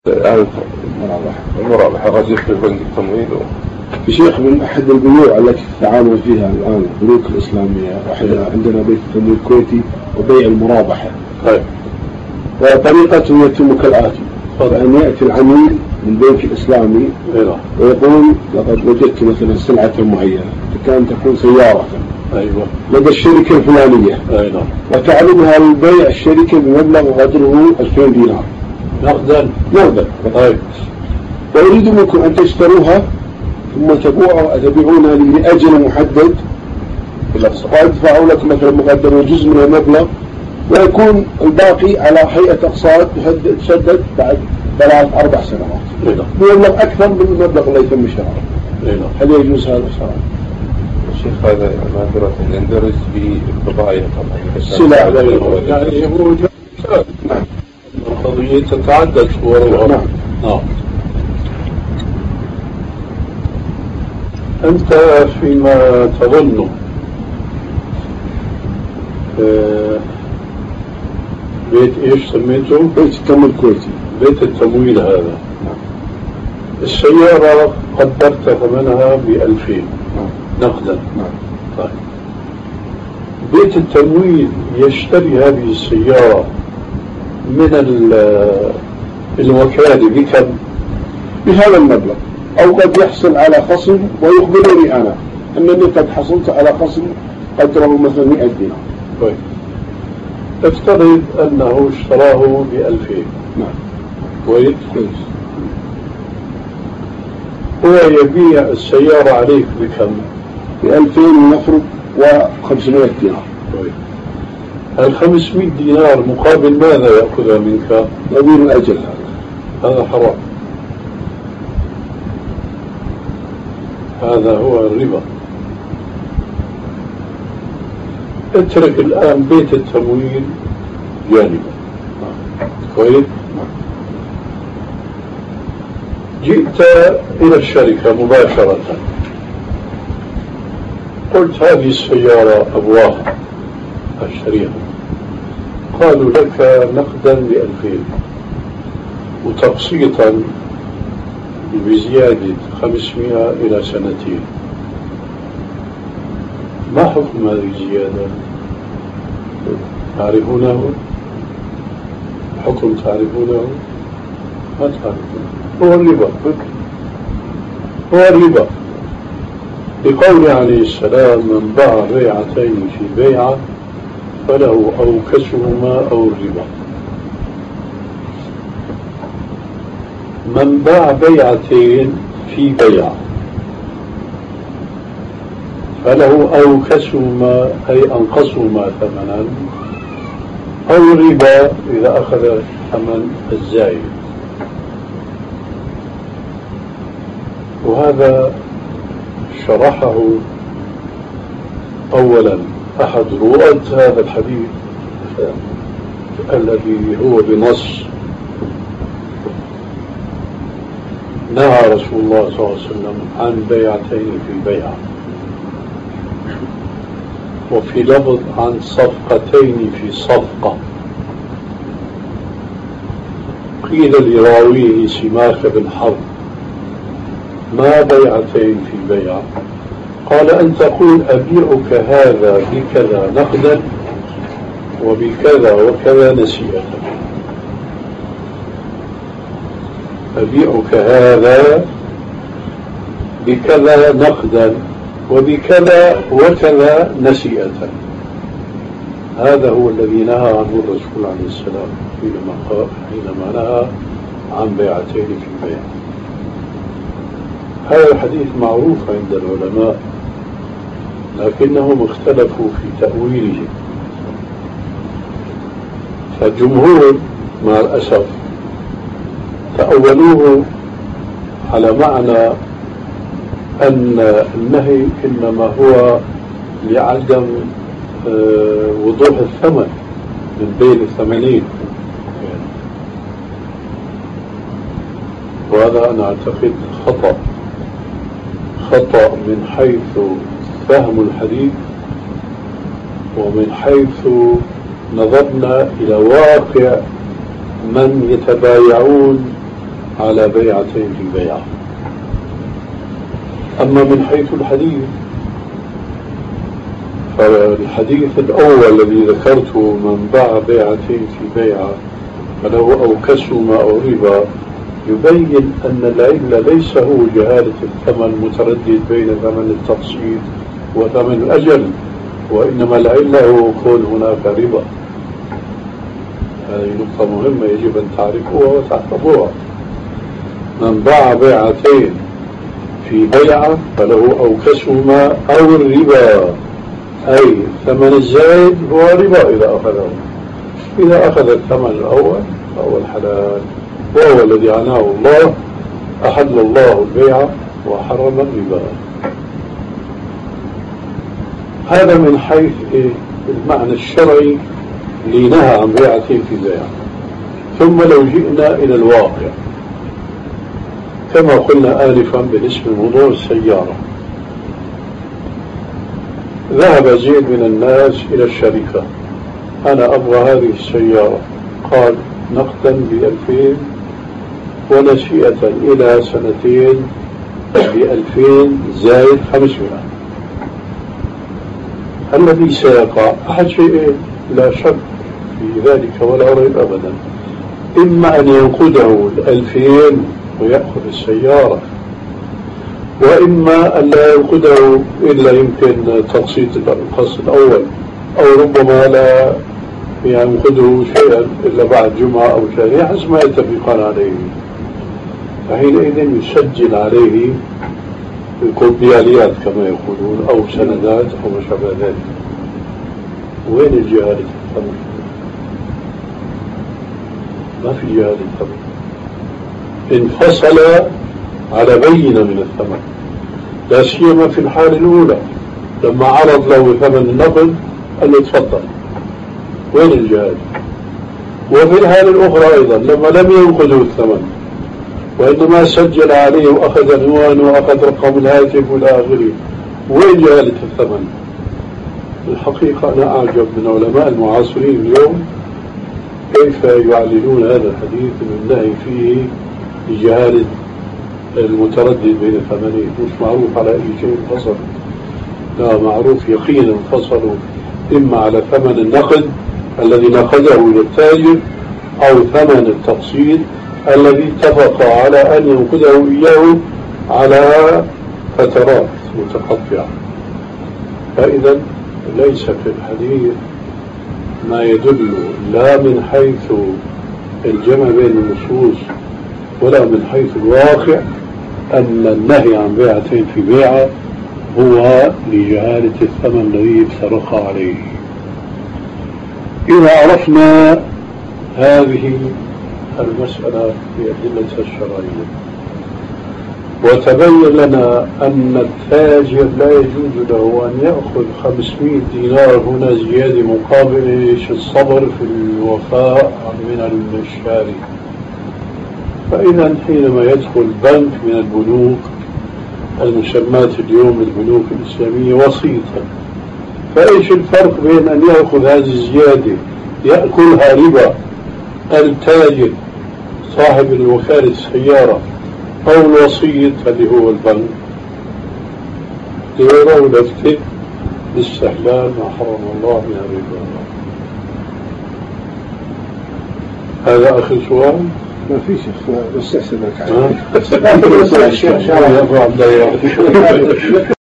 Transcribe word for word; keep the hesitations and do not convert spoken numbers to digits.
المرابحة الرجل في بنك التمويل في شيخ من أحد البيوع التي تتعامل فيها الآن البنوك الإسلامية، وإحنا عندنا بيت التمويل الكويتي وبيع المرابحة. طيب. وطريقته يتم كالآتي: أن يأتي العميل من البنك الإسلامي ويقول لقد وجدت مثلا سلعة معينة، كان تكون سيارة أيوة. لدى الشركة الفلانية، أيوة. وتعلمها البيع الشركة بمبلغ قدره ألفين دينار نقدا. نقدا. طيب. وأريد منكم أن تشتروها ثم تبيعونها لي لأجل محدد، وأدفعوا لكم مثلا مقدم جزء من المبلغ، ويكون الباقي على هيئة أقساط تسدد بعد ثلاث أربع سنوات بمبلغ أكثر من المبلغ اللي يتم شراؤه. هل يجوز هذا الشرع؟ الشيخ هذا معذرة يندرج في البضائع طبعا سلع يعني هو نعم القضية تتعدد صورها. نعم. نعم. أنت فيما تظن بيت إيش سميته؟ بيت التمويل الكويتي. بيت التمويل هذا. نعم. السيارة قدرت ثمنها بألفين نقدا. نعم. طيب. بيت التمويل يشتري هذه السيارة من الوكالة بكم؟ بهذا المبلغ، أو قد يحصل على خصم ويخبرني أنا أنني قد حصلت على خصم قدره مثلا مئة دينار. طيب. افترض أنه اشتراه بألفين. نعم. كويس؟ كويس. هو يبيع السيارة عليك بكم؟ بألفين نفرض وخمسمائة دينار. طيب. الخمسمائة دينار مقابل ماذا يأخذها منك؟ نظير الأجل. هذا هذا حرام. هذا هو الربا. اترك الآن بيت التمويل جانبا. كويس؟ جئت إلى الشركة مباشرة، قلت هذه السيارة أبواها أشتريها، قالوا لك نقدا بألفين وتقسيطا بزيادة خمسمائة إلى سنتين، ما حكم هذه الزيادة؟ تعرفونه؟ حكم تعرفونه؟ ما تعرفونه. هو الربا. هو الربا بقول عليه السلام: من باع بيعتين في بيعة فله أوكسهما أو الربا. من باع بيعتين في بيعة فله أوكسهما أي أنقصهما ثمنا أو الربا إذا أخذ ثمن الزايد. وهذا شرحه أولا أحد رواة هذا الحديث الذي هو بنص: نهى رسول الله صلى الله عليه وسلم عن بيعتين في بيعة، وفي لفظ عن صفقتين في صفقة. قيل لراويه سماك بن حرب: ما بيعتين في بيعة؟ قال: أن تقول أبيعك هذا بكذا نقدا وبكذا وكذا نسيئة. أبيعك هذا بكذا نقدا وبكذا وكذا نسيئة. هذا هو الذي نهى عنه الرسول عليه السلام حينما حينما نهى عن بيعتين في بيعة. هذا الحديث معروف عند العلماء، لكنهم اختلفوا في تأويله. فالجمهور مع الأسف تأولوه على معنى أن النهي إنما هو لعدم وضوح الثمن من بين الثمنين، وهذا أنا أعتقد خطأ خطأ من حيث فهم الحديث، ومن حيث نظرنا إلى واقع من يتبايعون على بيعتين في بيعة. أما من حيث الحديث فالحديث الأول الذي ذكرته من باع بيعتين في بيعة فله أوكسهما أو ربا يبين أن العلة ليس هو جهالة الثمن متردد بين ثمن التقسيط وثمن الأجل، وإنما العلة هو كون هناك ربا. هذه نقطة مهمة يجب أن تعرفوها وتحفظوها. من باع بيعتين في بيعة فله أوكسهما أو الربا، أي ثمن الزائد هو ربا إذا أخذه. إذا أخذ الثمن الأول فهو الحلال، وهو الذي عناه الله، أحل الله البيع وحرم الربا. هذا من حيث المعنى الشرعي لنهى عن بيعتين في بيع. ثم لو جئنا إلى الواقع كما قلنا آنفا بالنسبة لموضوع السيارة، ذهب زيد من الناس إلى الشركة، أنا أبغى هذه السيارة، قال نقدا بألفين ونشيئة إلى سنتين بألفين زائد خمسمائة. الذي سيقع أحد شيئين لا شك في ذلك ولا ريب أبدا، إما أن ينقده الألفين ويأخذ السيارة، وإما أن لا ينقده إلا يمكن تقسيط القسط الأول، أو ربما لا ينقده شيئا إلا بعد جمعة أو شهرين حسب ما يتفقان عليه. فحينئذ يسجل عليه الكوبياليات كما يقولون أو سندات أو ما شابه ذلك. وين الجهالة الثمن؟ ما في جهالة الثمن، انفصل على بينة من الثمن، لا سيما في الحالة الأولى لما عرض له ثمن النقد قال له تفضل. وين الجهالة؟ وفي الحالة الأخرى أيضا لما لم ينقذه الثمن وإنما سجل عليه وأخذ عنوان وأخذ رقم الهاتف والى آخره، وين جهالة الثمن؟ الحقيقة أنا أعجب من علماء المعاصرين اليوم كيف يعللون هذا الحديث من النهي فيه لجهالة المتردد بين ثمنين. مش معروف على أي شيء انفصل، لا معروف يقينا انفصلوا، إما على ثمن النقد الذي نقده للتاجر أو ثمن التقسيط الذي اتفق على أن ينقده إياه على فترات متقطعة. فإذا ليس في الحديث ما يدل لا من حيث الجمع بين النصوص ولا من حيث الواقع أن النهي عن بيعتين في بيعة هو لجهالة الثمن الذي افترق عليه. إذا عرفنا هذه المسألة بأدلتها الشرعية وتبين لنا أن التاجر لا يجوز له أن يأخذ خمسمائة دينار هنا زيادة مقابل الصبر في الوفاء من الشاري، فإذا حينما يدخل بنك من البنوك المسمات اليوم البنوك الإسلامية وسيطا، فإيش الفرق بين أن يأخذ هذه الزيادة يأكلها ربا التاجر صاحب الوكالة السيارة أو الوسيط اللي هو البنك؟ يروا لفتة باستحلال ما حرم الله من الربا. هذا آخر سؤال؟ ما في شيخ بس أحسنك عليه.